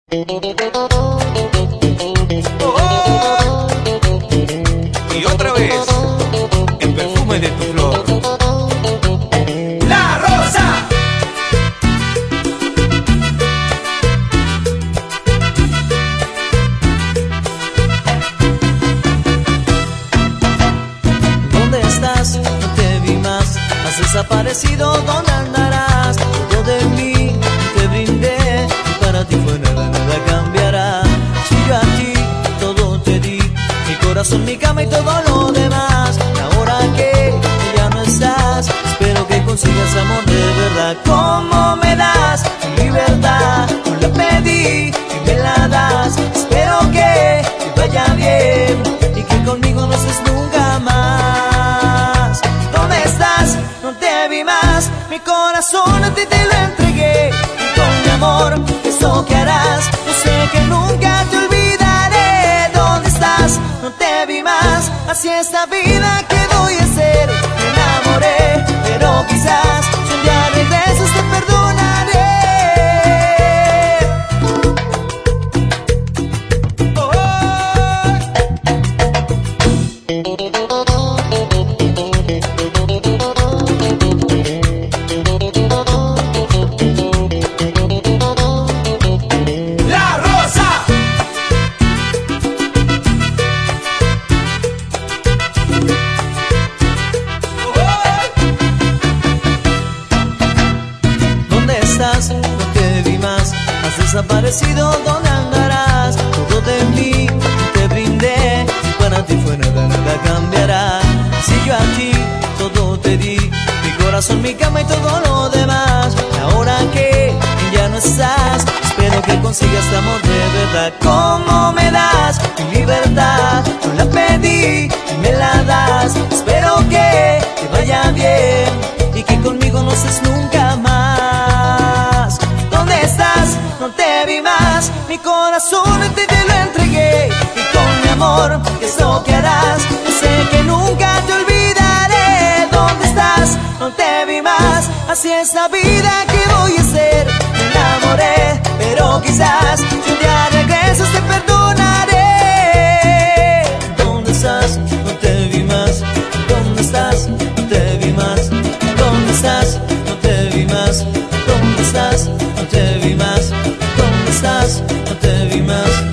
Oh, y otra vez, el perfume de tu flor. La Rosa. ¿Dónde estás? No te vi más. Has desaparecido, ¿dónde andarás? Yo de mí te brindé y para ti fue nada, nada cambiará. Si yo a ti todo te di, mi corazón, mi cama y todo lo demás. Y ahora que ya no estás, espero que consigas amor de verdad. ¿Cómo me das tu libertad? No la pedí y me la das. Espero que te vaya bien y que conmigo no estés nunca más. ¿Dónde estás? No te vi más. Mi corazón a ti te lo entregué y con mi amor, eso que harás, yo sé que nunca te olvidaré. ¿Dónde estás? No te vi más. Así es la vida, ¿qué voy a hacer? Me enamoré, pero quizás si un día regresas te perdonaré. Oh, La Rosa. ¿Dónde estás? No te vi más. Has desaparecido, ¿dónde andarás? Todo de mí te brindé y para ti fue nada, nada cambiará. Si yo a ti todo te di, mi corazón, mi cama y todo lo demás. Y ahora que ya no estás, espero que consigas este amor de verdad. ¿Cómo me das mi libertad? No la pedí y me la das. Espero que te vaya bien y que conmigo no estés nunca más. ¿Dónde estás? No te vi más. Mi corazón a ti te lo entregué y con mi amor, ¿qué es lo que harás? Yo sé que nunca te olvidaré. ¿Dónde estás? No te vi más. Así es la vida, ¿qué voy a hacer? Me enamoré, pero quizás si un día regresas te perdonaré. ¿Dónde estás? No te vi más. ¿Dónde estás? No te vi más. ¿Dónde estás? No te vi más. ¿Dónde estás? No te vi más. ¿Dónde estás? No te vi más.